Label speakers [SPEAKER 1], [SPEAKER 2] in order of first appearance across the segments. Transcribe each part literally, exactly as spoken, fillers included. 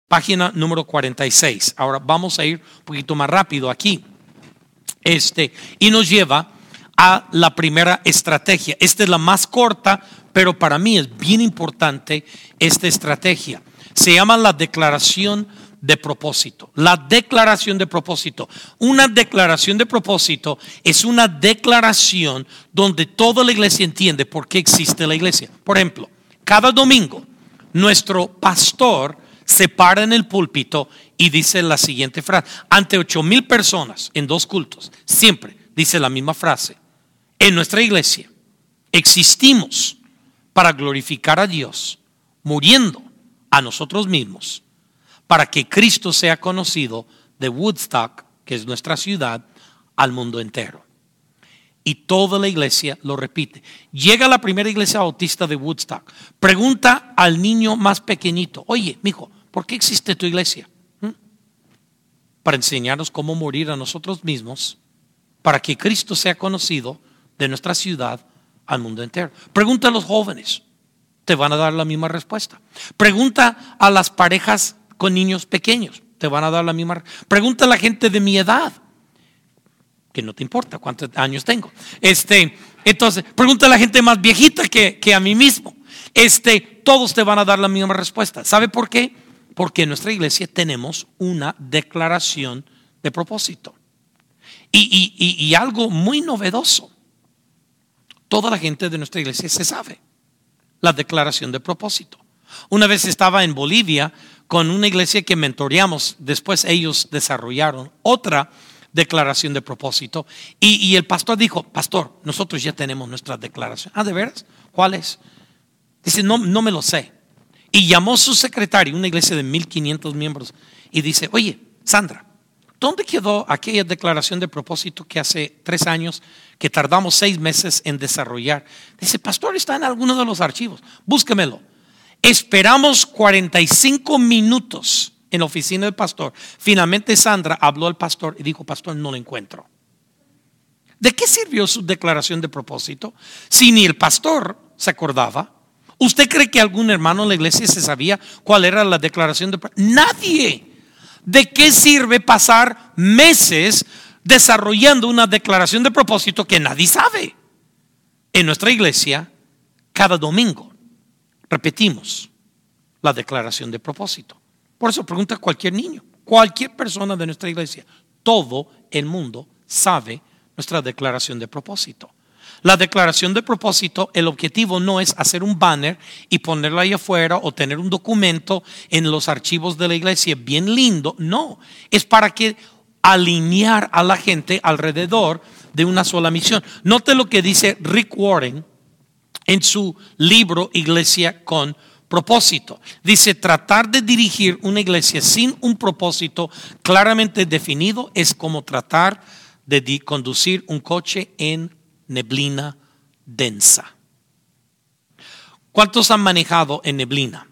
[SPEAKER 1] Página número cuarenta y seis. Ahora vamos a ir un poquito más rápido aquí. Este, y nos lleva a la primera estrategia. Esta es la más corta, pero para mí es bien importante esta estrategia. Se llama la declaración de propósito. La declaración de propósito. Una declaración de propósito es una declaración donde toda la iglesia entiende por qué existe la iglesia. Por ejemplo, cada domingo nuestro pastor se para en el púlpito y dice la siguiente frase. Ante ocho mil personas en dos cultos, siempre dice la misma frase. En nuestra iglesia existimos para glorificar a Dios, muriendo a nosotros mismos, para que Cristo sea conocido de Woodstock, que es nuestra ciudad, al mundo entero. Y toda la iglesia lo repite. Llega la primera iglesia bautista de Woodstock, pregunta al niño más pequeñito: oye, mijo, ¿por qué existe tu iglesia? ¿Mm? Para enseñarnos cómo morir a nosotros mismos, para que Cristo sea conocido de nuestra ciudad al mundo entero. Pregunta a los jóvenes, te van a dar la misma respuesta. Pregunta a las parejas con niños pequeños, te van a dar la misma. Pregunta a la gente de mi edad, que no te importa cuántos años tengo. Este, entonces, pregunta a la gente más viejita que, que a mí mismo. Este, todos te van a dar la misma respuesta. ¿Sabe por qué? Porque en nuestra iglesia tenemos una declaración de propósito. Y, y, y, y algo muy novedoso. Toda la gente de nuestra iglesia se sabe la declaración de propósito. Una vez estaba en Bolivia con una iglesia que mentoreamos. Después ellos desarrollaron otra declaración de propósito. Y, y el pastor dijo: pastor, nosotros ya tenemos nuestra declaración. Ah, ¿de veras? ¿Cuál es? Dice: no, no me lo sé. Y llamó a su secretario, una iglesia de mil quinientos miembros, y dice: oye, Sandra, ¿dónde quedó aquella declaración de propósito que hace tres años que tardamos seis meses en desarrollar? Dice: pastor, está en alguno de los archivos, búsquemelo. Esperamos cuarenta y cinco minutos en la oficina del pastor. Finalmente Sandra habló al pastor y dijo: pastor, no lo encuentro. ¿De qué sirvió su declaración de propósito si ni el pastor se acordaba? ¿Usted cree que algún hermano en la iglesia se sabía cuál era la declaración de propósito? Nadie. ¿De qué sirve pasar meses desarrollando una declaración de propósito que nadie sabe? En nuestra iglesia, cada domingo repetimos la declaración de propósito. Por eso pregunta a cualquier niño, cualquier persona de nuestra iglesia. Todo el mundo sabe nuestra declaración de propósito. La declaración de propósito, el objetivo no es hacer un banner y ponerlo ahí afuera o tener un documento en los archivos de la iglesia bien lindo. No, es para que alinear a la gente alrededor de una sola misión. Note lo que dice Rick Warren en su libro Iglesia con Propósito. Dice: tratar de dirigir una iglesia sin un propósito claramente definido es como tratar de di- conducir un coche en neblina densa. ¿Cuántos han manejado en neblina?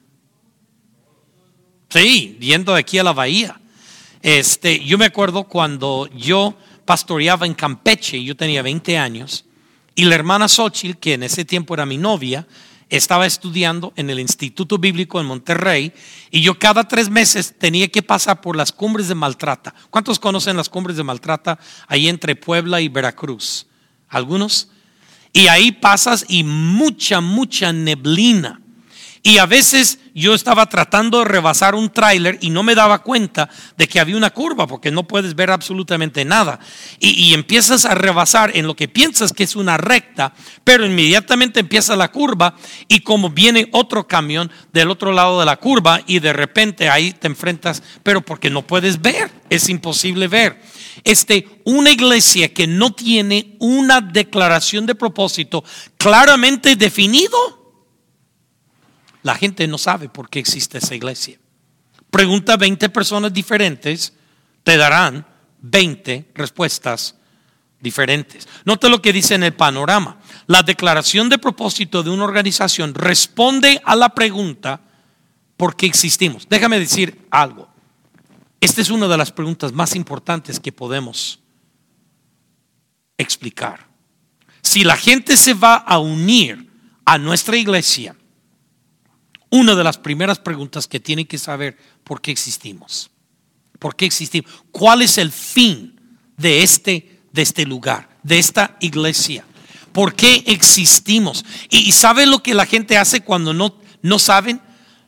[SPEAKER 1] Sí, yendo de aquí a la bahía. Este, yo me acuerdo cuando yo pastoreaba en Campeche, yo tenía veinte años, y la hermana Xochitl, que en ese tiempo era mi novia, estaba estudiando en el Instituto Bíblico en Monterrey, y yo cada tres meses tenía que pasar por las cumbres de Maltrata. ¿Cuántos conocen las cumbres de Maltrata ahí entre Puebla y Veracruz? ¿Algunos? Y ahí pasas y mucha, mucha neblina. Y a veces yo estaba tratando de rebasar un tráiler y no me daba cuenta de que había una curva, porque no puedes ver absolutamente nada. Y, y empiezas a rebasar en lo que piensas que es una recta, pero inmediatamente empieza la curva y como viene otro camión del otro lado de la curva y de repente ahí te enfrentas, pero porque no puedes ver, es imposible ver. Este, una iglesia que no tiene una declaración de propósito claramente definido, la gente no sabe por qué existe esa iglesia. Pregunta a veinte personas diferentes, te darán veinte respuestas diferentes. Note lo que dice en el panorama. La declaración de propósito de una organización responde a la pregunta: ¿por qué existimos? Déjame decir algo. Esta es una de las preguntas más importantes que podemos explicar. Si la gente se va a unir a nuestra iglesia, una de las primeras preguntas que tienen que saber: ¿por qué existimos? ¿Por qué existimos? ¿Cuál es el fin de este, de este lugar, de esta iglesia? ¿Por qué existimos? ¿Y sabe lo que la gente hace cuando no, no saben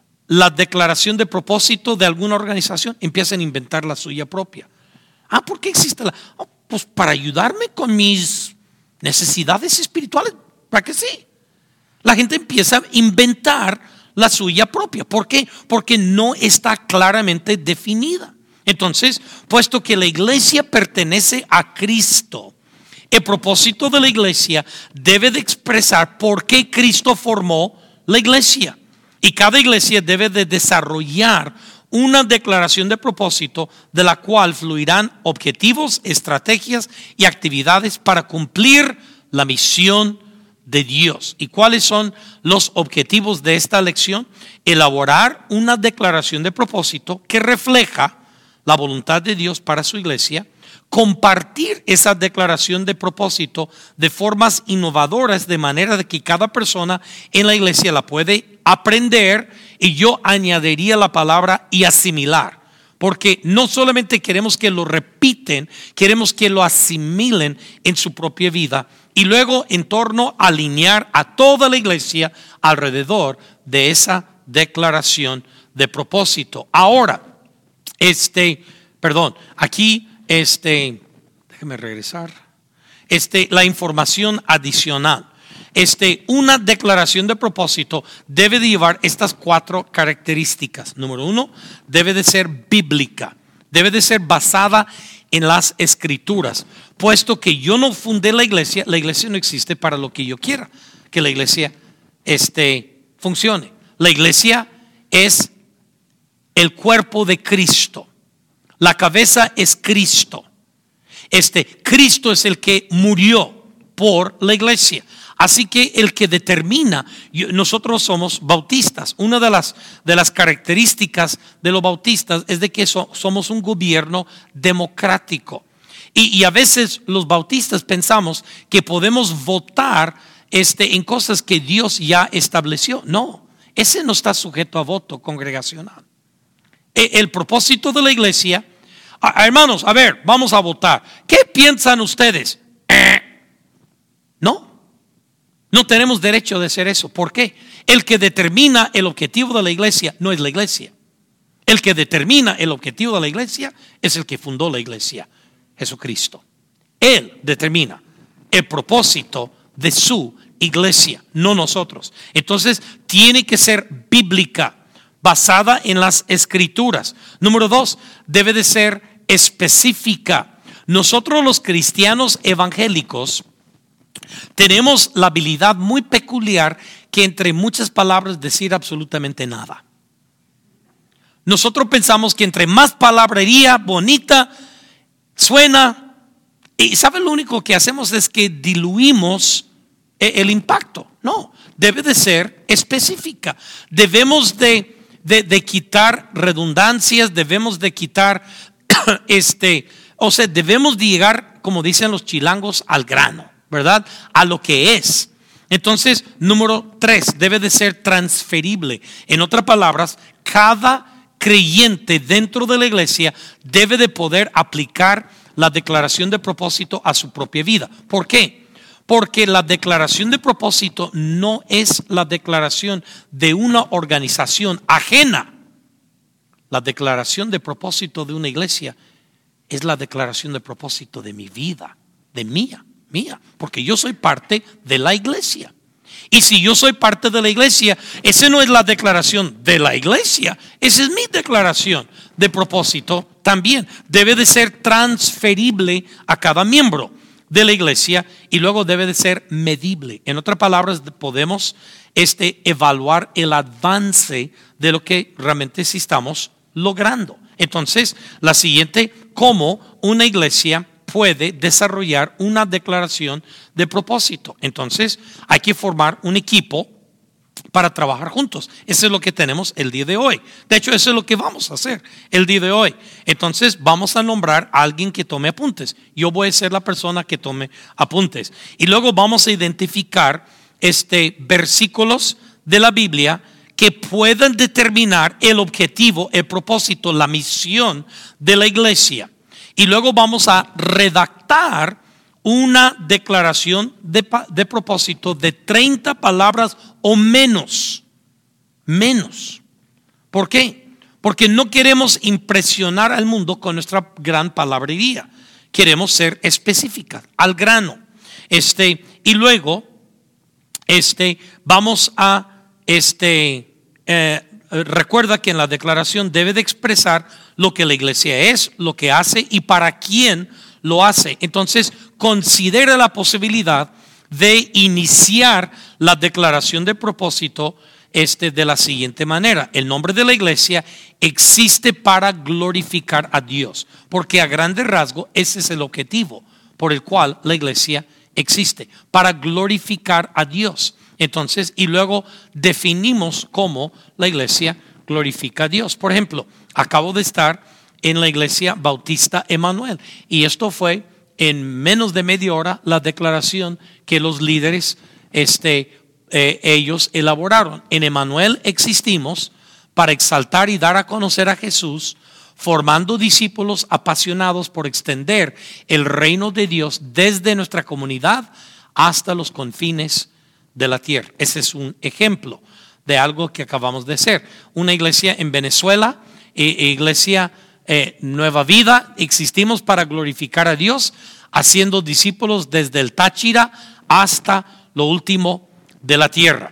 [SPEAKER 1] la declaración de propósito de alguna organización? Empiezan a inventar la suya propia. Ah, ¿por qué existe la? Oh, pues para ayudarme con mis necesidades espirituales. ¿Para qué sí? La gente empieza a inventar la suya propia. ¿Por qué? Porque no está claramente definida. Entonces, puesto que la iglesia pertenece a Cristo, el propósito de la iglesia debe de expresar por qué Cristo formó la iglesia. Y cada iglesia debe de desarrollar una declaración de propósito de la cual fluirán objetivos, estrategias y actividades para cumplir la misión de Dios. ¿Y cuáles son los objetivos de esta lección? Elaborar una declaración de propósito que refleja la voluntad de Dios para su iglesia, compartir esa declaración de propósito de formas innovadoras, de manera de que cada persona en la iglesia la puede aprender, y yo añadiría la palabra y asimilar, porque no solamente queremos que lo repiten, queremos que lo asimilen en su propia vida, y luego en torno a alinear a toda la iglesia alrededor de esa declaración de propósito. Ahora, este, perdón, aquí, este, déjeme regresar, este, la información adicional. Este, una declaración de propósito debe de llevar estas cuatro características. Número uno, debe de ser bíblica, debe de ser basada en las escrituras. Puesto que yo no fundé la iglesia, la iglesia no existe para lo que yo quiera que la iglesia este, funcione. La iglesia es el cuerpo de Cristo. La cabeza es Cristo. Este, Cristo es el que murió por la iglesia. Así que el que determina, nosotros somos bautistas. Una de las, de las características de los bautistas es de que so, somos un gobierno democrático. Y, y a veces los bautistas pensamos que podemos votar este, en cosas que Dios ya estableció. No, ese no está sujeto a voto congregacional. El, el propósito de la iglesia, a, hermanos, a ver, vamos a votar. ¿Qué piensan ustedes? Eh, no. No tenemos derecho de hacer eso. ¿Por qué? El que determina el objetivo de la iglesia no es la iglesia. El que determina el objetivo de la iglesia es el que fundó la iglesia, Jesucristo. Él determina el propósito de su iglesia, no nosotros. Entonces tiene que ser bíblica, basada en las escrituras. Número dos, debe de ser específica. Nosotros los cristianos evangélicos tenemos la habilidad muy peculiar que entre muchas palabras decir absolutamente nada. Nosotros pensamos que entre más palabrería bonita suena, y ¿sabe? Lo único que hacemos es que diluimos el impacto. No, debe de ser específica. Debemos de, de, de quitar redundancias, debemos de quitar este, o sea, debemos de llegar, como dicen los chilangos, al grano, ¿verdad? A lo que es. Entonces, número tres, debe de ser transferible. En otras palabras, cada creyente dentro de la iglesia debe de poder aplicar la declaración de propósito a su propia vida. ¿Por qué? Porque la declaración de propósito no es la declaración de una organización ajena. La declaración de propósito de una iglesia es la declaración de propósito de mi vida, de mía. Mía, porque yo soy parte de la iglesia. Y si yo soy parte de la iglesia, esa no es la declaración de la iglesia, esa es mi declaración de propósito también. Debe de ser transferible a cada miembro de la iglesia y luego debe de ser medible. En otras palabras, podemos este, evaluar el avance de lo que realmente sí estamos logrando. Entonces, la siguiente, cómo una iglesia puede desarrollar una declaración de propósito. Entonces hay que formar un equipo para trabajar juntos. Eso es lo que tenemos el día de hoy. De hecho, eso es lo que vamos a hacer el día de hoy. Entonces vamos a nombrar a alguien que tome apuntes. Yo voy a ser la persona que tome apuntes. Y luego vamos a identificar este, versículos de la Biblia que puedan determinar el objetivo, el propósito, la misión de la iglesia. Y luego vamos a redactar una declaración de, de propósito de treinta palabras o menos. Menos. ¿Por qué? Porque no queremos impresionar al mundo con nuestra gran palabrería. Queremos ser específicas, al grano. Este, y luego, este, vamos a, este, eh, recuerda que en la declaración debe de expresar lo que la iglesia es, lo que hace y para quién lo hace. Entonces, considera la posibilidad de iniciar la declaración de propósito este, de la siguiente manera: el nombre de la iglesia existe para glorificar a Dios, porque a grande rasgo ese es el objetivo por el cual la iglesia existe, para glorificar a Dios. Entonces, y luego definimos cómo la iglesia glorifica a Dios. Por ejemplo, acabo de estar en la iglesia Bautista Emanuel y esto fue en menos de media hora la declaración que los líderes este, eh, ellos elaboraron. En Emanuel existimos para exaltar y dar a conocer a Jesús, formando discípulos apasionados por extender el reino de Dios desde nuestra comunidad hasta los confines de la tierra. Ese es un ejemplo de algo que acabamos de hacer. Una iglesia en Venezuela, eh, iglesia eh, Nueva Vida, existimos para glorificar a Dios, haciendo discípulos desde el Táchira hasta lo último de la tierra.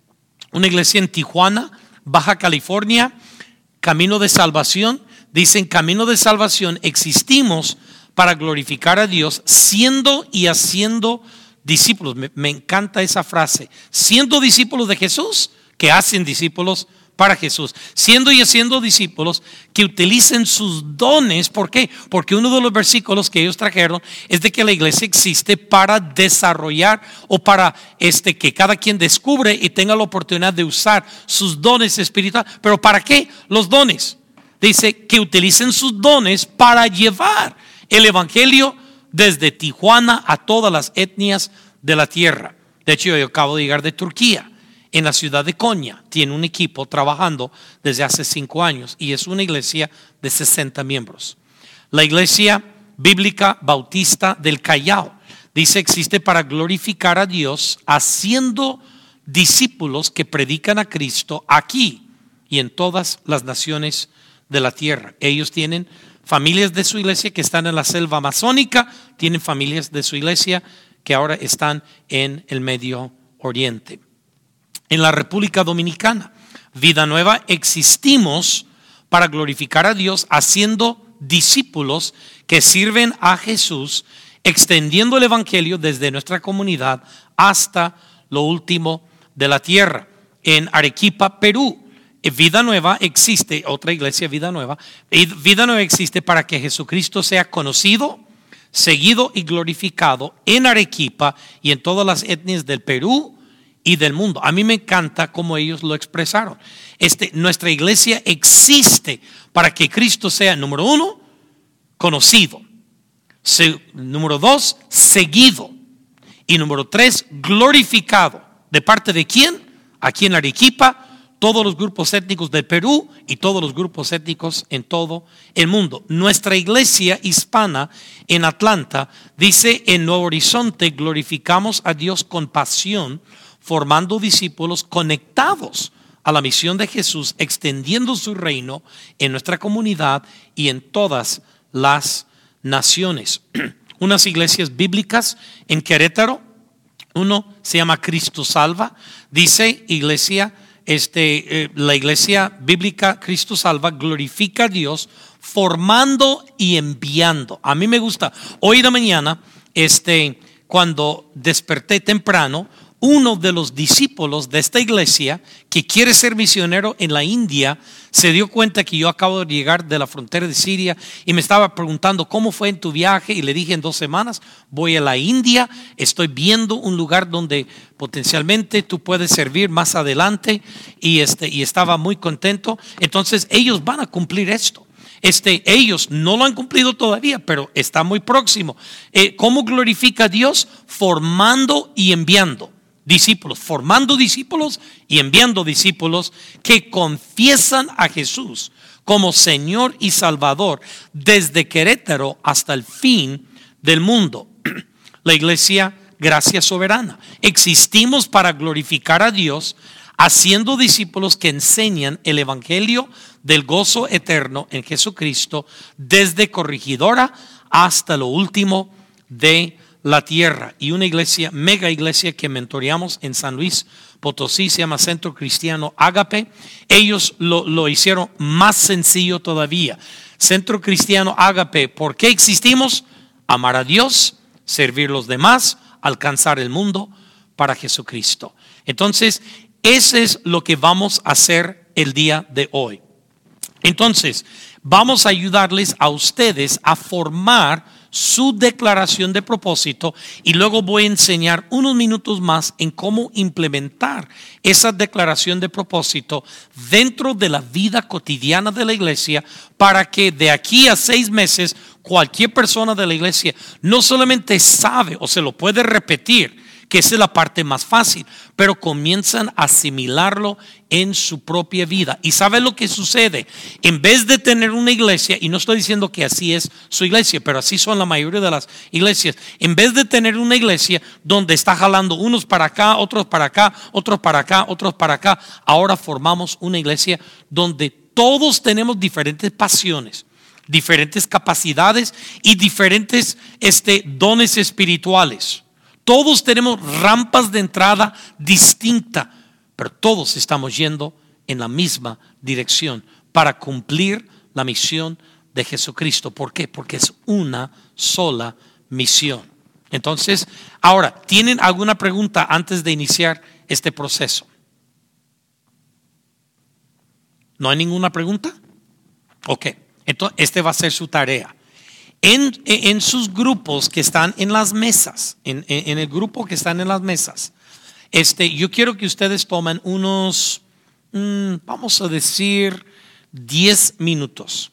[SPEAKER 1] Una iglesia en Tijuana, Baja California, Camino de Salvación. Dicen Camino de Salvación, existimos para glorificar a Dios, siendo y haciendo discípulos. Me, me encanta esa frase. Siendo discípulos de Jesús, que hacen discípulos para Jesús. Siendo y haciendo discípulos que utilicen sus dones. ¿Por qué? Porque uno de los versículos que ellos trajeron es de que la iglesia existe para desarrollar o para este, que cada quien descubre y tenga la oportunidad de usar sus dones espirituales. ¿Pero para qué los dones? Dice que utilicen sus dones para llevar el evangelio desde Tijuana a todas las etnias de la tierra. De hecho, yo acabo de llegar de Turquía. En la ciudad de Konya tiene un equipo trabajando desde hace cinco años y es una iglesia de sesenta miembros. La iglesia bíblica bautista del Callao dice existe para glorificar a Dios haciendo discípulos que predican a Cristo aquí y en todas las naciones de la tierra. Ellos tienen familias de su iglesia que están en la selva amazónica, tienen familias de su iglesia que ahora están en el Medio Oriente. En la República Dominicana, Vida Nueva, existimos para glorificar a Dios haciendo discípulos que sirven a Jesús, extendiendo el evangelio desde nuestra comunidad hasta lo último de la tierra. En Arequipa, Perú, Vida Nueva existe, otra iglesia Vida Nueva, Vida Nueva existe para que Jesucristo sea conocido, seguido y glorificado en Arequipa y en todas las etnias del Perú y del mundo. A mí me encanta cómo ellos lo expresaron. Este, nuestra iglesia existe para que Cristo sea, número uno, conocido. Se, número dos, seguido. Y número tres, glorificado. ¿De parte de quién? Aquí en Arequipa, todos los grupos étnicos del Perú y todos los grupos étnicos en todo el mundo. Nuestra iglesia hispana en Atlanta dice en Nuevo Horizonte glorificamos a Dios con pasión, formando discípulos conectados a la misión de Jesús, extendiendo su reino en nuestra comunidad y en todas las naciones. Unas iglesias bíblicas en Querétaro, uno se llama Cristo Salva, dice iglesia, este, eh, la iglesia bíblica Cristo Salva glorifica a Dios formando y enviando. A mí me gusta. Hoy de mañana, este, cuando desperté temprano, uno de los discípulos de esta iglesia que quiere ser misionero en la India se dio cuenta que yo acabo de llegar de la frontera de Siria y me estaba preguntando cómo fue en tu viaje y le dije en dos semanas voy a la India, estoy viendo un lugar donde potencialmente tú puedes servir más adelante y, este, y estaba muy contento. Entonces ellos van a cumplir esto. Este, ellos no lo han cumplido todavía, pero está muy próximo. Eh, ¿Cómo glorifica a Dios? Formando y enviando. discípulos, formando discípulos y enviando discípulos que confiesan a Jesús como Señor y Salvador desde Querétaro hasta el fin del mundo. La iglesia Gracia Soberana. Existimos para glorificar a Dios, haciendo discípulos que enseñan el evangelio del gozo eterno en Jesucristo desde Corregidora hasta lo último de la tierra. Y una iglesia, mega iglesia que mentoreamos en San Luis Potosí, se llama Centro Cristiano Ágape. Ellos lo, lo hicieron más sencillo todavía. Centro Cristiano Ágape, ¿por qué existimos? Amar a Dios, servir a los demás, alcanzar el mundo para Jesucristo. Entonces, eso es lo que vamos a hacer el día de hoy. Entonces, vamos a ayudarles a ustedes a formar su declaración de propósito y luego voy a enseñar unos minutos más en cómo implementar esa declaración de propósito dentro de la vida cotidiana de la iglesia para que de aquí a seis meses cualquier persona de la iglesia no solamente sabe o se lo puede repetir, que esa es la parte más fácil, pero comienzan a asimilarlo en su propia vida. ¿Y sabe lo que sucede? En vez de tener una iglesia, y no estoy diciendo que así es su iglesia, pero así son la mayoría de las iglesias, en vez de tener una iglesia donde está jalando unos para acá, otros para acá, otros para acá, otros para acá, ahora formamos una iglesia donde todos tenemos diferentes pasiones, diferentes capacidades y diferentes este, dones espirituales. Todos tenemos rampas de entrada distintas, pero todos estamos yendo en la misma dirección para cumplir la misión de Jesucristo. ¿Por qué? Porque es una sola misión. Entonces, ahora, ¿tienen alguna pregunta antes de iniciar este proceso? ¿No hay ninguna pregunta? Ok, entonces este va a ser su tarea. En, en sus grupos que están en las mesas, en, en el grupo que están en las mesas, este, yo quiero que ustedes tomen unos, mmm, vamos a decir, diez minutos.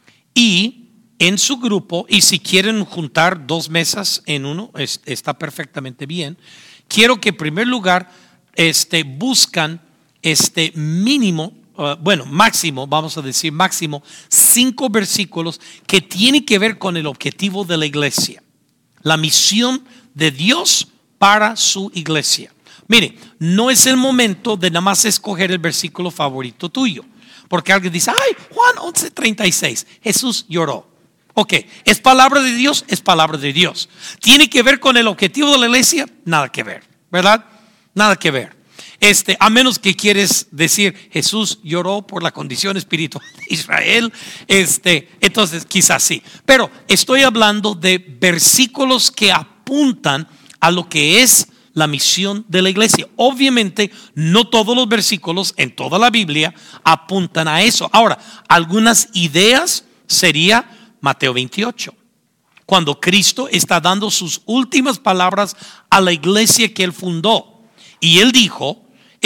[SPEAKER 1] Y en su grupo, y si quieren juntar dos mesas en uno, es, está perfectamente bien. Quiero que en primer lugar este, buscan este mínimo, Uh, bueno, máximo, vamos a decir máximo, cinco versículos que tienen que ver con el objetivo de la iglesia, la misión de Dios para su iglesia. Mire, no es el momento de nada más escoger el versículo favorito tuyo, porque alguien dice, ay, Juan once treinta y seis, Jesús lloró. Ok, ¿es palabra de Dios? Es palabra de Dios. ¿Tiene que ver con el objetivo de la iglesia? Nada que ver, ¿verdad? Nada que ver. Este, a menos que quieres decir Jesús lloró por la condición espiritual de Israel, este, entonces quizás sí. Pero estoy hablando de versículos que apuntan a lo que es la misión de la iglesia. Obviamente no todos los versículos en toda la Biblia apuntan a eso. Ahora, algunas ideas sería Mateo veintiocho. Cuando Cristo está dando sus últimas palabras a la iglesia que él fundó. Y él dijo,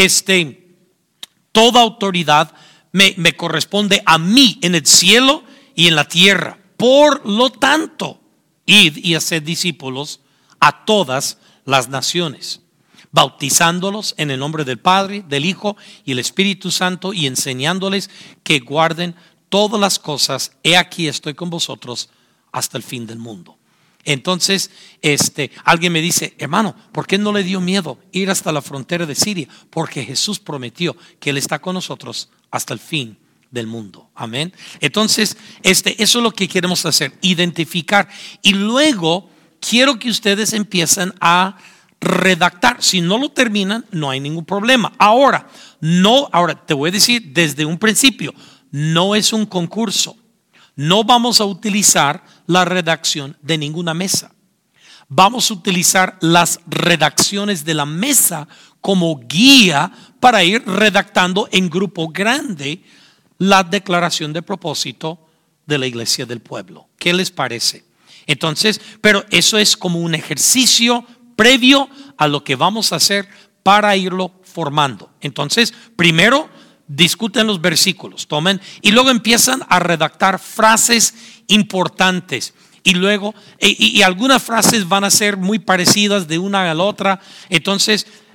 [SPEAKER 1] Este, toda autoridad me, me corresponde a mí en el cielo y en la tierra. Por lo tanto, id y haced discípulos a todas las naciones, bautizándolos en el nombre del Padre, del Hijo y el Espíritu Santo, y enseñándoles que guarden todas las cosas. He aquí estoy con vosotros hasta el fin del mundo. Entonces, este, alguien me dice, hermano, ¿por qué no le dio miedo ir hasta la frontera de Siria? Porque Jesús prometió que Él está con nosotros hasta el fin del mundo. Amén. Entonces, este, eso es lo que queremos hacer, identificar. Y luego, quiero que ustedes empiecen a redactar. Si no lo terminan, no hay ningún problema. Ahora, no, ahora te voy a decir desde un principio, no es un concurso. No vamos a utilizar la redacción de ninguna mesa. Vamos a utilizar las redacciones de la mesa como guía para ir redactando en grupo grande la declaración de propósito de la iglesia del pueblo. ¿Qué les parece? Entonces, pero eso es como un ejercicio previo a lo que vamos a hacer para irlo formando. Entonces, primero discuten los versículos, tomen y luego empiezan a redactar frases importantes y luego y, y algunas frases van a ser muy parecidas de una a la otra. Entonces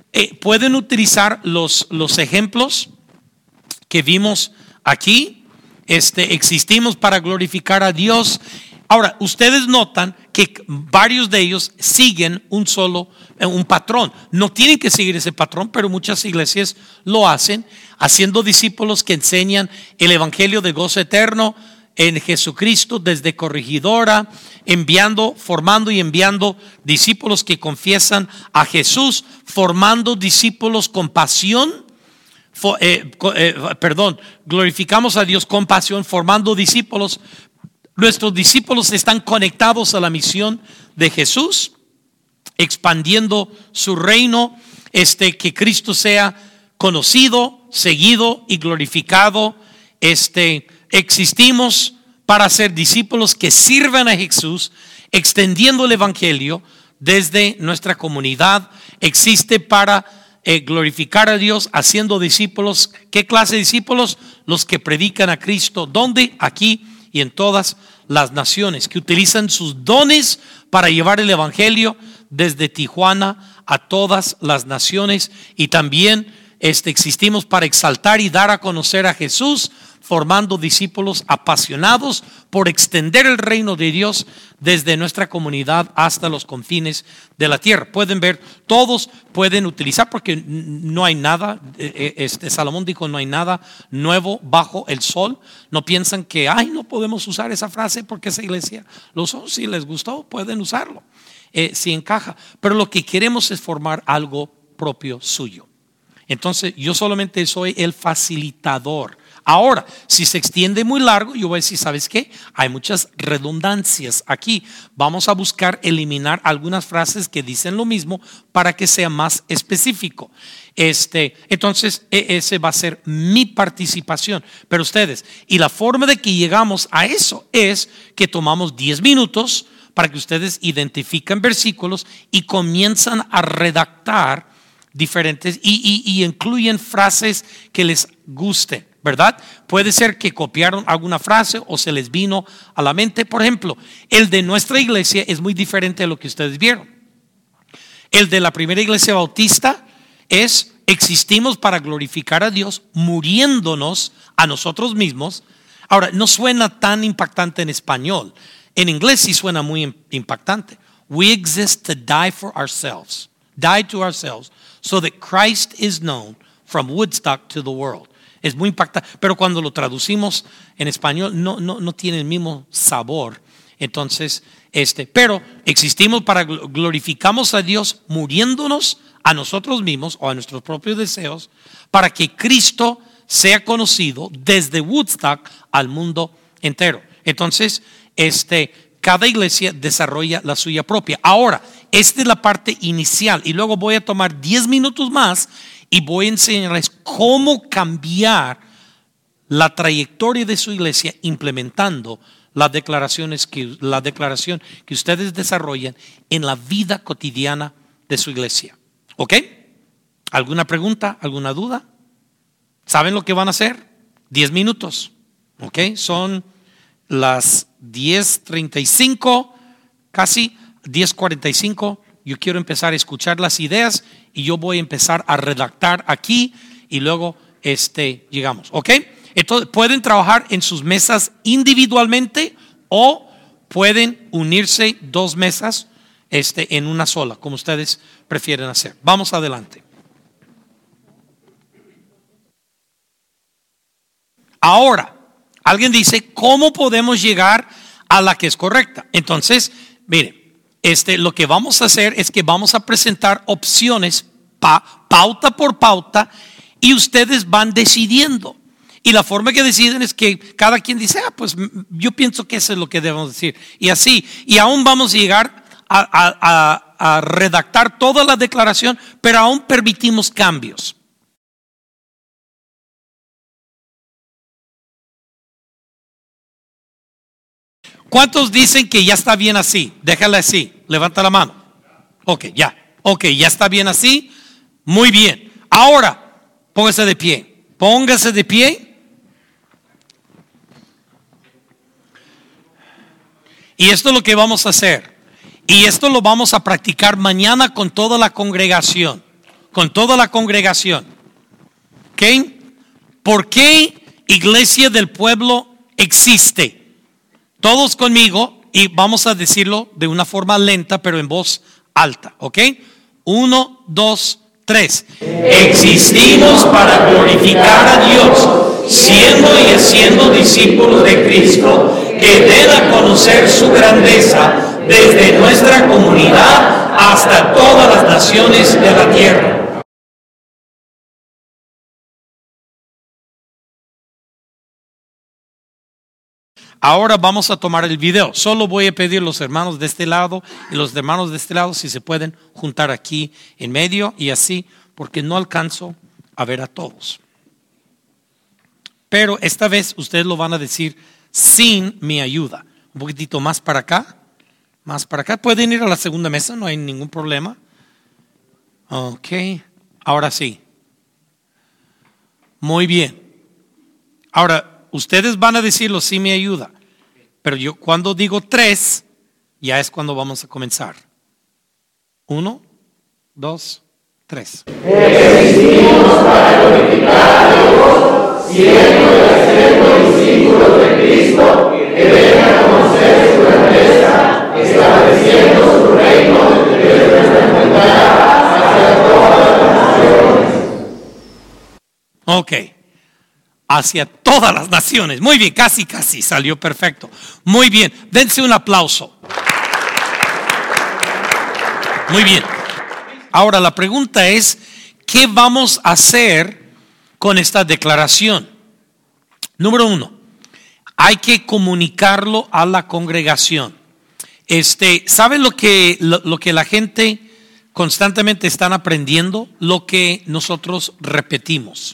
[SPEAKER 1] eh, pueden utilizar los, los ejemplos que vimos aquí. Este, existimos para glorificar a Dios. Ahora, ustedes notan que varios de ellos siguen un solo, un patrón. No tienen que seguir ese patrón, pero muchas iglesias lo hacen, haciendo discípulos que enseñan el evangelio de gozo eterno en Jesucristo desde corregidora, enviando, formando y enviando discípulos que confiesan a Jesús, formando discípulos con pasión. Eh, eh, perdón, glorificamos a Dios con pasión, formando discípulos. Nuestros discípulos están conectados a la misión de Jesús, expandiendo su reino, este, que Cristo sea conocido, seguido y glorificado. Este, existimos para ser discípulos que sirvan a Jesús, extendiendo el evangelio desde nuestra comunidad. Existe para Eh, glorificar a Dios haciendo discípulos. ¿Qué clase de discípulos? Los que predican a Cristo. ¿Dónde? Aquí y en todas las naciones, que utilizan sus dones para llevar el evangelio desde Tijuana a todas las naciones. Y también este, existimos para exaltar y dar a conocer a Jesús, formando discípulos apasionados por extender el reino de Dios desde nuestra comunidad hasta los confines de la tierra. Pueden ver, todos pueden utilizar, porque no hay nada, este Salomón dijo, no hay nada nuevo bajo el sol. No piensan que, ay, no podemos usar esa frase porque esa iglesia lo usó. Si les gustó, pueden usarlo, eh, si encaja. Pero lo que queremos es formar algo propio suyo. Entonces yo solamente soy el facilitador. Ahora, si se extiende muy largo, yo voy a decir, ¿sabes qué? Hay muchas redundancias aquí. Vamos a buscar eliminar algunas frases que dicen lo mismo para que sea más específico. Este, entonces, ese va a ser mi participación. Pero ustedes, y la forma de que llegamos a eso es que tomamos diez minutos para que ustedes identifiquen versículos y comienzan a redactar diferentes y, y, y incluyen frases que les gusten, ¿verdad? Puede ser que copiaron alguna frase o se les vino a la mente. Por ejemplo, el de nuestra iglesia es muy diferente de lo que ustedes vieron. El de la primera iglesia bautista es: existimos para glorificar a Dios, muriéndonos a nosotros mismos. Ahora, no suena tan impactante en español. En inglés sí suena muy impactante. We exist to die for ourselves, die to ourselves, so that Christ is known from Woodstock to the world. Es muy impactante, pero cuando lo traducimos en español no, no, no tiene el mismo sabor. Entonces, este, pero existimos para glorificamos a Dios muriéndonos a nosotros mismos o a nuestros propios deseos para que Cristo sea conocido desde Woodstock al mundo entero. Entonces, este, cada iglesia desarrolla la suya propia. Ahora, esta es la parte inicial y luego voy a tomar diez minutos más y voy a enseñarles cómo cambiar la trayectoria de su iglesia implementando las declaraciones que, la declaración que ustedes desarrollan en la vida cotidiana de su iglesia. ¿Ok? ¿Alguna pregunta? ¿Alguna duda? ¿Saben lo que van a hacer? diez minutos. ¿Ok? Son las diez treinta y cinco, casi diez cuarenta y cinco. Yo quiero empezar a escuchar las ideas y yo voy a empezar a redactar aquí y luego este, llegamos. ¿Ok? Entonces pueden trabajar en sus mesas individualmente o pueden unirse dos mesas este, en una sola, como ustedes prefieren hacer. Vamos adelante. Ahora, alguien dice, ¿cómo podemos llegar a la que es correcta? Entonces, mire, este, lo que vamos a hacer es que vamos a presentar opciones pa, pauta por pauta y ustedes van decidiendo. Y la forma que deciden es que cada quien dice, ah, pues yo pienso que eso es lo que debemos decir. Y así, y aún vamos a llegar a, a, a, a redactar toda la declaración, pero aún permitimos cambios. ¿Cuántos dicen que ya está bien así? Déjala así, levanta la mano. Ok, ya, ok, ya está bien así. Muy bien, ahora póngase de pie, póngase de pie. Y esto es lo que vamos a hacer. Y esto lo vamos a practicar mañana con toda la congregación. con toda la congregación. ¿Ok? ¿Por qué Iglesia del Pueblo existe? Todos conmigo y vamos a decirlo de una forma lenta pero en voz alta. ¿Ok? Uno, dos, tres. Existimos para glorificar a Dios, siendo y haciendo discípulos de Cristo, que den a conocer su grandeza desde nuestra comunidad hasta todas las naciones de la tierra. Ahora vamos a tomar el video. Solo voy a pedir a los hermanos de este lado y los hermanos de este lado si se pueden juntar aquí en medio y así, porque no alcanzo a ver a todos. Pero esta vez ustedes lo van a decir sin mi ayuda. Un poquitito más para acá, más para acá. Pueden ir a la segunda mesa, no hay ningún problema. Ok, ahora sí. Muy bien. Ahora, ustedes van a decirlo sin mi ayuda. Pero yo cuando digo tres, ya es cuando vamos a comenzar. Uno, dos, tres.
[SPEAKER 2] Existimos para glorificar a Dios, siendo y haciendo discípulos de Cristo, que den a conocer su grandeza, estableciendo su reino desde nuestra comunidad hacia todas las naciones.
[SPEAKER 1] Ok. Hacia todas las naciones. Muy bien, casi, casi salió perfecto. Muy bien, dense un aplauso. Muy bien. Ahora la pregunta es, ¿qué vamos a hacer con esta declaración? Número uno, hay que comunicarlo a la congregación. Este, ¿saben lo que, lo, lo que la gente constantemente están aprendiendo? Lo que nosotros repetimos.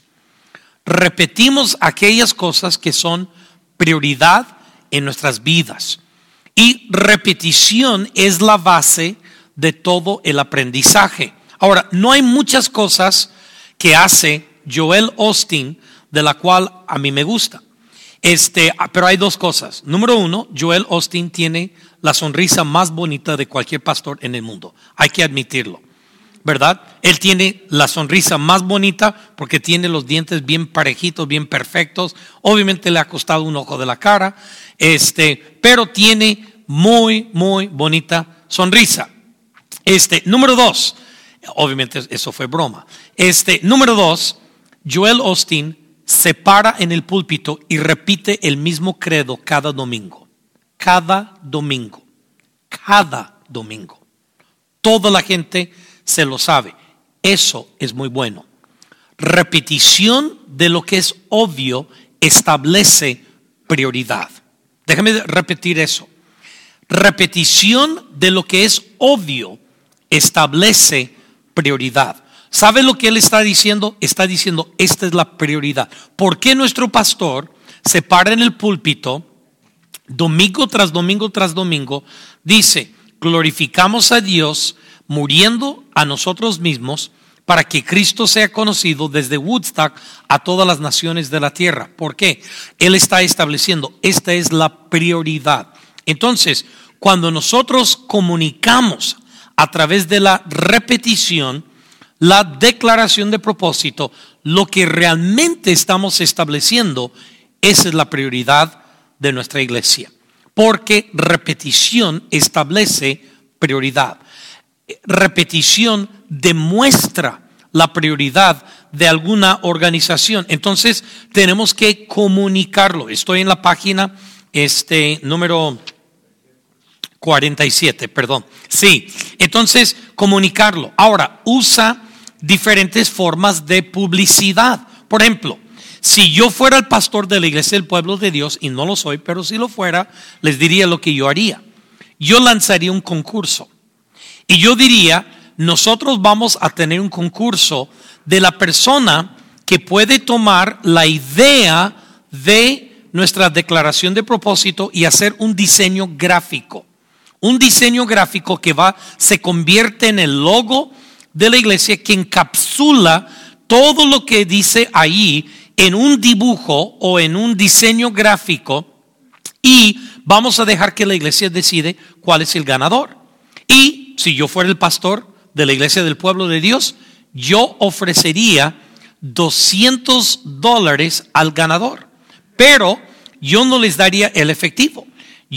[SPEAKER 1] Repetimos aquellas cosas que son prioridad en nuestras vidas. Y repetición es la base de todo el aprendizaje. Ahora, no hay muchas cosas que hace Joel Osteen de la cual a mí me gusta. Este, pero hay dos cosas. Número uno, Joel Osteen tiene la sonrisa más bonita de cualquier pastor en el mundo. Hay que admitirlo. ¿Verdad? Él tiene la sonrisa más bonita porque tiene los dientes bien parejitos, bien perfectos. Obviamente le ha costado un ojo de la cara, este, pero tiene muy, muy bonita sonrisa. Este, número dos, obviamente eso fue broma. Este, número dos, Joel Osteen se para en el púlpito y repite el mismo credo cada domingo. Cada domingo. Cada domingo. Toda la gente se lo sabe. Eso es muy bueno. Repetición de lo que es obvio establece prioridad. Déjame repetir eso. Repetición de lo que es obvio establece prioridad. ¿Sabe lo que él está diciendo? Está diciendo, esta es la prioridad. ¿Por qué nuestro pastor se para en el púlpito domingo tras domingo tras domingo? Dice, glorificamos a Dios muriendo a nosotros mismos para que Cristo sea conocido desde Woodstock a todas las naciones de la tierra. ¿Por qué? Él está estableciendo, esta es la prioridad. Entonces, cuando nosotros comunicamos a través de la repetición, la declaración de propósito, lo que realmente estamos estableciendo, esa es la prioridad de nuestra iglesia. Porque repetición establece prioridad. Repetición demuestra la prioridad de alguna organización. Entonces tenemos que comunicarlo. Estoy en la página este número cuarenta y siete, perdón. Sí, entonces comunicarlo. Ahora, usa diferentes formas de publicidad. Por ejemplo, si yo fuera el pastor de la iglesia del pueblo de Dios, y no lo soy, pero si lo fuera, les diría lo que yo haría. Yo lanzaría un concurso. Y yo diría, nosotros vamos a tener un concurso de la persona que puede tomar la idea de nuestra declaración de propósito y hacer un diseño gráfico. Un diseño gráfico que va, se convierte en el logo de la iglesia, que encapsula todo lo que dice ahí en un dibujo o en un diseño gráfico, y vamos a dejar que la iglesia decide cuál es el ganador. Y si yo fuera el pastor de la iglesia del pueblo de Dios, yo ofrecería doscientos dólares al ganador, pero yo no les daría el efectivo.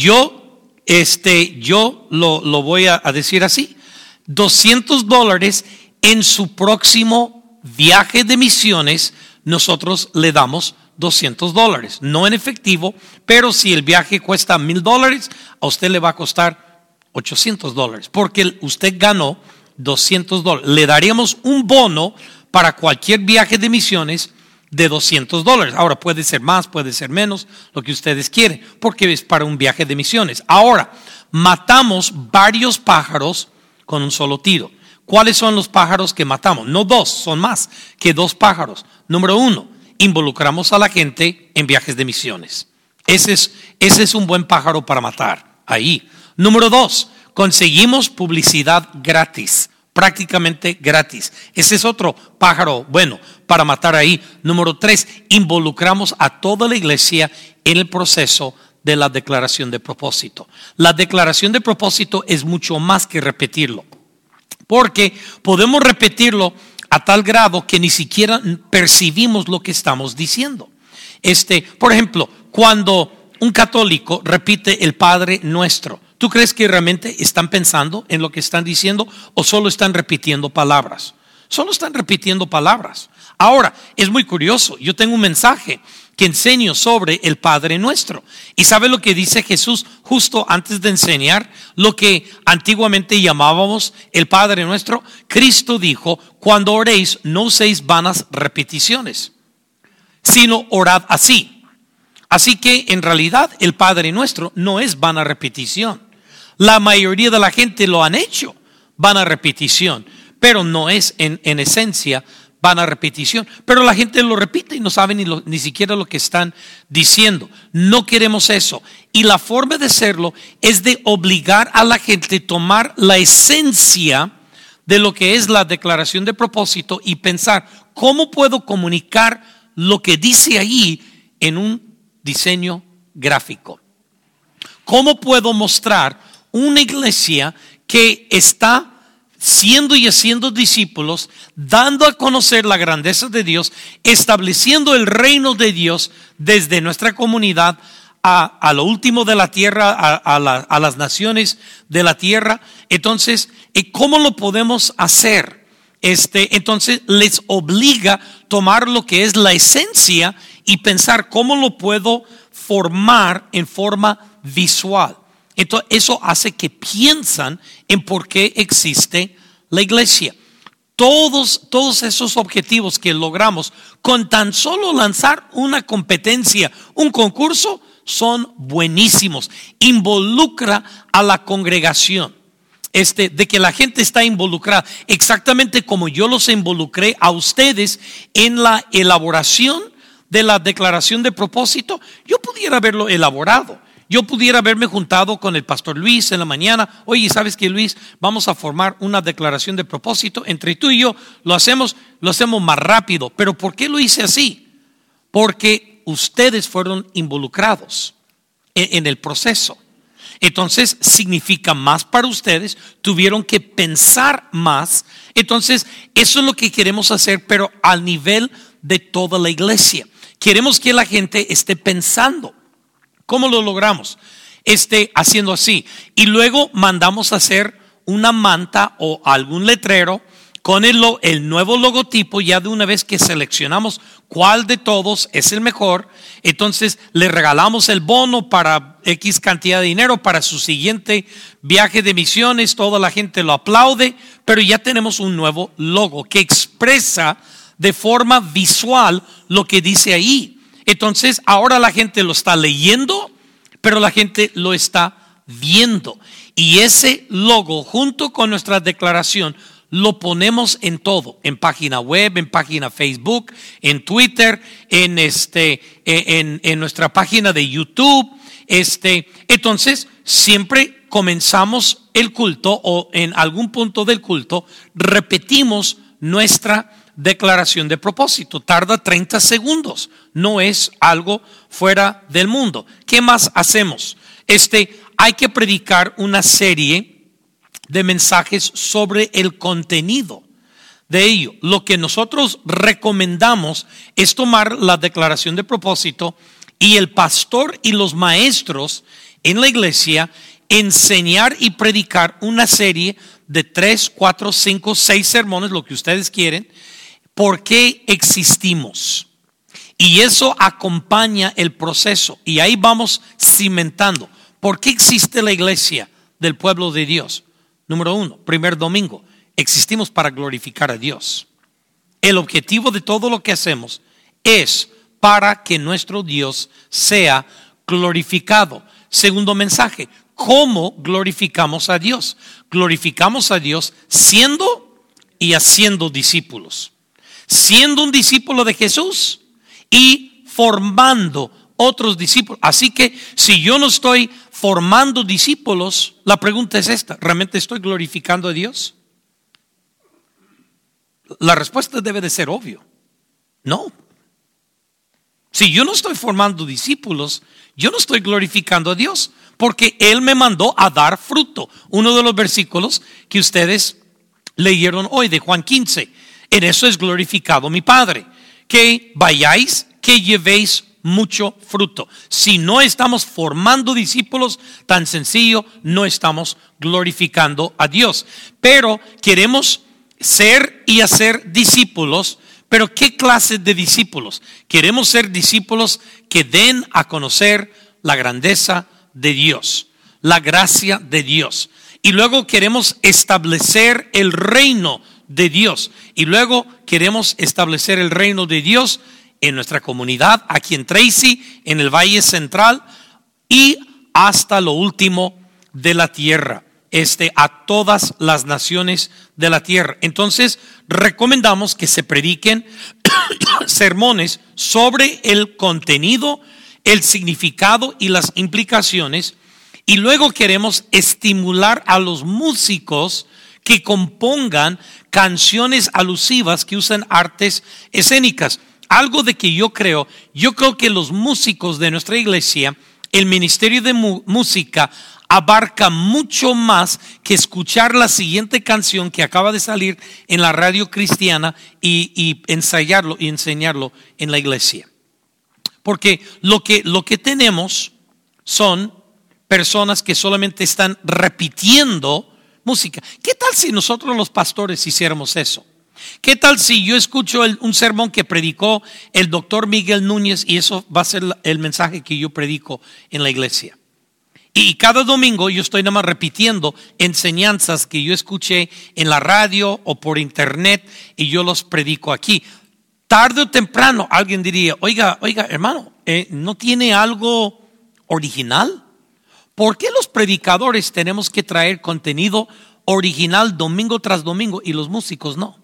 [SPEAKER 1] Yo, este, yo lo, lo voy a, a decir así: doscientos dólares en su próximo viaje de misiones. Nosotros le damos doscientos dólares, no en efectivo, pero si el viaje cuesta mil dólares, a usted le va a costar ochocientos dólares, porque usted ganó doscientos dólares. Le daríamos un bono para cualquier viaje de misiones de doscientos dólares. Ahora puede ser más, puede ser menos, lo que ustedes quieren, porque es para un viaje de misiones. Ahora, matamos varios pájaros con un solo tiro. ¿Cuáles son los pájaros que matamos? No dos, son más que dos pájaros. Número uno, involucramos a la gente en viajes de misiones. Ese es, ese es un buen pájaro para matar ahí. Número dos, conseguimos publicidad gratis, prácticamente gratis. Ese es otro pájaro bueno para matar ahí. Número tres, involucramos a toda la iglesia en el proceso de la declaración de propósito. La declaración de propósito es mucho más que repetirlo, porque podemos repetirlo a tal grado que ni siquiera percibimos lo que estamos diciendo. Este, por ejemplo, cuando un católico repite el Padre Nuestro, ¿tú crees que realmente están pensando en lo que están diciendo o solo están repitiendo palabras? Solo están repitiendo palabras. Ahora, es muy curioso. Yo tengo un mensaje que enseño sobre el Padre Nuestro. ¿Y sabe lo que dice Jesús justo antes de enseñar lo que antiguamente llamábamos el Padre Nuestro? Cristo dijo: cuando oréis, no uséis vanas repeticiones, sino orad así. Así que en realidad el Padre Nuestro no es vana repetición. La mayoría de la gente lo han hecho vana repetición, pero no es en, en esencia vana repetición. Pero la gente lo repite y no sabe ni, lo, ni siquiera lo que están diciendo. No queremos eso. Y la forma de hacerlo es de obligar a la gente a tomar la esencia de lo que es la declaración de propósito y pensar: ¿cómo puedo comunicar lo que dice ahí en un diseño gráfico? ¿Cómo puedo mostrar una iglesia que está siendo y haciendo discípulos, dando a conocer la grandeza de Dios, estableciendo el reino de Dios desde nuestra comunidad a, a lo último de la tierra, a, a, la, a las naciones de la tierra? Entonces, ¿cómo lo podemos hacer? Este, entonces les obliga a tomar lo que es la esencia y pensar cómo lo puedo formar en forma visual. Entonces eso hace que piensan en por qué existe la iglesia. Todos, todos esos objetivos que logramos con tan solo lanzar una competencia, un concurso, son buenísimos. Involucra a la congregación. Este, de que la gente está involucrada, exactamente como yo los involucré a ustedes en la elaboración de la declaración de propósito. Yo pudiera haberlo elaborado. Yo pudiera haberme juntado con el pastor Luis en la mañana. Oye, ¿sabes qué, Luis? Vamos a formar una declaración de propósito. Entre tú y yo lo hacemos, lo hacemos más rápido. ¿Pero por qué lo hice así? Porque ustedes fueron involucrados en, en el proceso. Entonces significa más para ustedes, tuvieron que pensar más. Entonces eso es lo que queremos hacer, pero al nivel de toda la iglesia. Queremos que la gente esté pensando. ¿Cómo lo logramos? Este, haciendo así. Y luego mandamos a hacer una manta o algún letrero con el, el nuevo logotipo. Ya de una vez que seleccionamos cuál de todos es el mejor, entonces le regalamos el bono para X cantidad de dinero para su siguiente viaje de misiones. Toda la gente lo aplaude, pero ya tenemos un nuevo logo que expresa de forma visual lo que dice ahí. Entonces ahora la gente lo está leyendo, pero la gente lo está viendo. Y ese logo junto con nuestra declaración lo ponemos en todo, en página web, en página Facebook, en Twitter, en este, en, en nuestra página de YouTube. Este, entonces siempre comenzamos el culto o en algún punto del culto repetimos nuestra declaración de propósito. Tarda treinta segundos, no es algo fuera del mundo. ¿Qué más hacemos? Este, hay que predicar una serie de mensajes sobre el contenido de ello. Lo que nosotros recomendamos es tomar la declaración de propósito y el pastor y los maestros en la iglesia enseñar y predicar una serie de tres, cuatro, cinco, seis sermones, lo que ustedes quieren, por qué existimos. Y eso acompaña el proceso y ahí vamos cimentando. ¿Por qué existe la iglesia del pueblo de Dios? Número uno, primer domingo, existimos para glorificar a Dios. El objetivo de todo lo que hacemos es para que nuestro Dios sea glorificado. Segundo mensaje, ¿cómo glorificamos a Dios? Glorificamos a Dios siendo y haciendo discípulos. Siendo un discípulo de Jesús y formando otros discípulos. Así que si yo no estoy formando discípulos, la pregunta es esta: ¿realmente estoy glorificando a Dios? La respuesta debe de ser obvio. No. Si yo no estoy formando discípulos, yo no estoy glorificando a Dios, porque Él me mandó a dar fruto. Uno de los versículos que ustedes leyeron hoy de Juan quince. En eso es glorificado mi Padre, que vayáis, que llevéis mucho fruto. Si no estamos formando discípulos, tan sencillo, no estamos glorificando a Dios. Pero queremos ser y hacer discípulos. Pero ¿qué clase de discípulos? Queremos ser discípulos que den a conocer la grandeza de Dios, la gracia de Dios. Y luego queremos establecer el reino de Dios. Y luego queremos establecer el reino de Dios en nuestra comunidad, aquí en Tracy, en el Valle Central y hasta lo último de la tierra. Este, a todas las naciones de la tierra. Entonces recomendamos que se prediquen sermones sobre el contenido, el significado y las implicaciones, y luego queremos estimular a los músicos que compongan canciones alusivas que usan artes escénicas. Algo de que yo creo, yo creo que los músicos de nuestra iglesia, el ministerio de mu- música abarca mucho más que escuchar la siguiente canción que acaba de salir en la radio cristiana y, y ensayarlo y enseñarlo en la iglesia. Porque lo que, lo que tenemos son personas que solamente están repitiendo música. ¿Qué tal si nosotros los pastores hiciéramos eso? ¿Qué tal si yo escucho el, un sermón que predicó el doctor Miguel Núñez y eso va a ser el mensaje que yo predico en la iglesia? Y cada domingo yo estoy nada más repitiendo enseñanzas que yo escuché en la radio o por internet y yo los predico aquí. Tarde o temprano alguien diría, oiga, oiga hermano, eh, ¿no tiene algo original? ¿Por qué los predicadores tenemos que traer contenido original domingo tras domingo y los músicos no?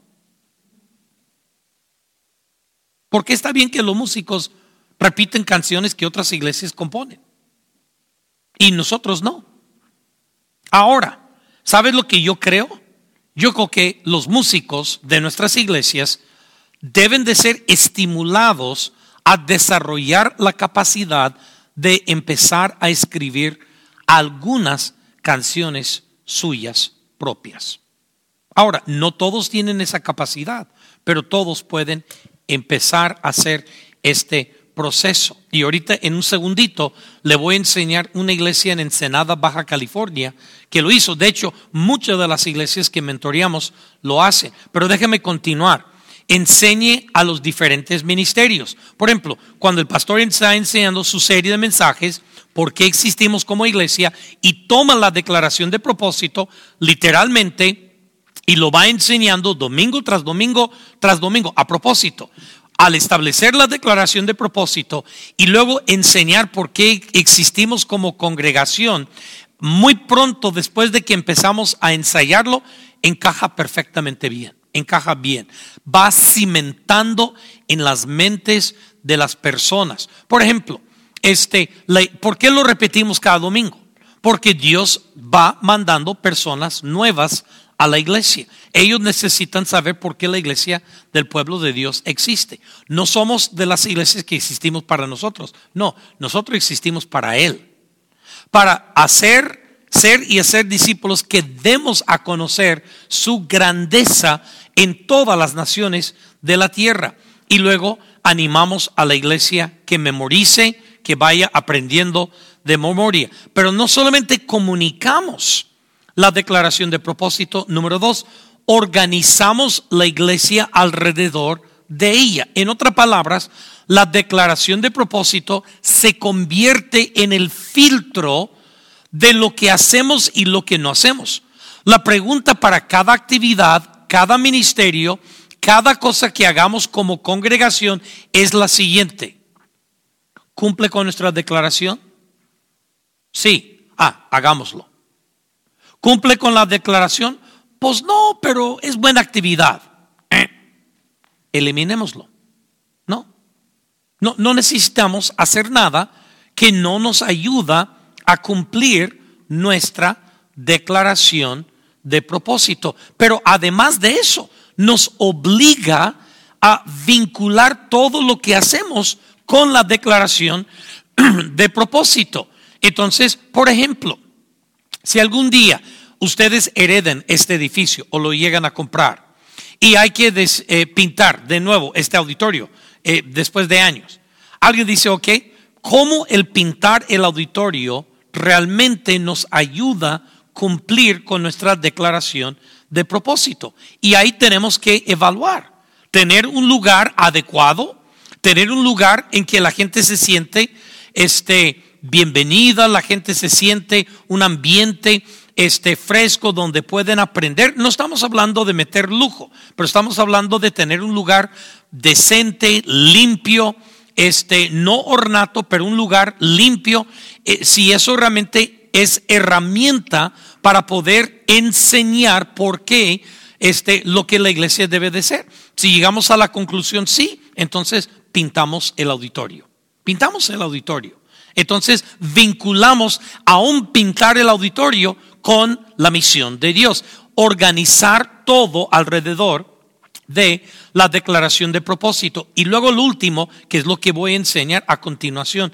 [SPEAKER 1] ¿Por qué está bien que los músicos repiten canciones que otras iglesias componen y nosotros no? Ahora, ¿sabes lo que yo creo? Yo creo que los músicos de nuestras iglesias deben de ser estimulados a desarrollar la capacidad de empezar a escribir algunas canciones suyas propias. Ahora, no todos tienen esa capacidad, pero todos pueden empezar a hacer este proceso. Y ahorita en un segundito le voy a enseñar una iglesia en Ensenada, Baja California, que lo hizo. De hecho, muchas de las iglesias que mentoreamos lo hacen. Pero déjeme continuar. Enseñe a los diferentes ministerios. Por ejemplo, cuando el pastor está enseñando su serie de mensajes, por qué existimos como iglesia, y toma la declaración de propósito literalmente y lo va enseñando domingo tras domingo tras domingo. A propósito, al establecer la declaración de propósito y luego enseñar por qué existimos como congregación, muy pronto después de que empezamos a ensayarlo, encaja perfectamente bien. Encaja bien, va cimentando en las mentes de las personas. Por ejemplo, este, ¿por qué lo repetimos cada domingo? Porque Dios va mandando personas nuevas a la iglesia. Ellos necesitan saber por qué la iglesia del pueblo de Dios existe. No somos de las iglesias que existimos para nosotros. No, nosotros existimos para Él. Para hacer, ser y hacer discípulos que demos a conocer su grandeza en todas las naciones de la tierra. Y luego animamos a la iglesia que memorice, que vaya aprendiendo de memoria. Pero no solamente comunicamos la declaración de propósito. Número dos, organizamos la iglesia alrededor de ella. En otras palabras, la declaración de propósito se convierte en el filtro de lo que hacemos y lo que no hacemos. La pregunta para cada actividad, cada ministerio, cada cosa que hagamos como congregación es la siguiente: ¿cumple con nuestra declaración? Sí. Ah, hagámoslo. ¿Cumple con la declaración? Pues no, pero es buena actividad. Eh, eliminémoslo. No. No, no necesitamos hacer nada que no nos ayuda a cumplir nuestra declaración de propósito. Pero además de eso, nos obliga a vincular todo lo que hacemos con la declaración de propósito. Entonces, por ejemplo, si algún día ustedes hereden este edificio o lo llegan a comprar y hay que des, eh, pintar de nuevo este auditorio eh, después de años, alguien dice, ok, ¿cómo el pintar el auditorio realmente nos ayuda a cumplir con nuestra declaración de propósito? Y ahí tenemos que evaluar, tener un lugar adecuado, tener un lugar en que la gente se siente este, bienvenida, la gente se siente un ambiente este, fresco donde pueden aprender. No estamos hablando de meter lujo, pero estamos hablando de tener un lugar decente, limpio, este, no ornato, pero un lugar limpio. Eh, si eso realmente es herramienta para poder enseñar por qué este, lo que la iglesia debe de ser. Si llegamos a la conclusión sí, entonces pintamos el auditorio. Pintamos el auditorio. Entonces vinculamos aún pintar el auditorio con la misión de Dios. Organizar todo alrededor de la declaración de propósito. Y luego lo último, que es lo que voy a enseñar a continuación,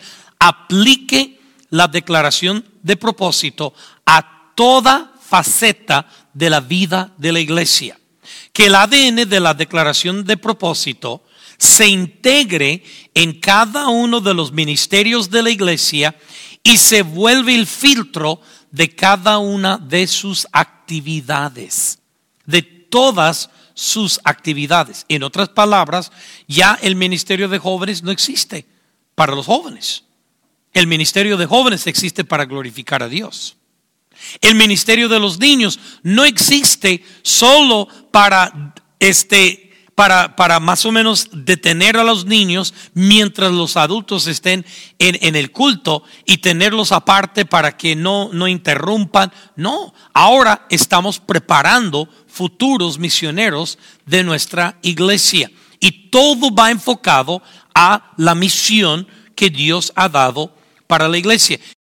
[SPEAKER 1] aplique la declaración de propósito a toda faceta de la vida de la iglesia. Que el A D N de la declaración de propósito se integre en cada uno de los ministerios de la iglesia y se vuelve el filtro de cada una de sus actividades, de todas sus actividades. En otras palabras, ya el ministerio de jóvenes no existe para los jóvenes. El ministerio de jóvenes existe para glorificar a Dios. El ministerio de los niños no existe solo para este Para, para más o menos detener a los niños mientras los adultos estén en, en el culto y tenerlos aparte para que no, no interrumpan. No, ahora estamos preparando futuros misioneros de nuestra iglesia y todo va enfocado a la misión que Dios ha dado para la iglesia.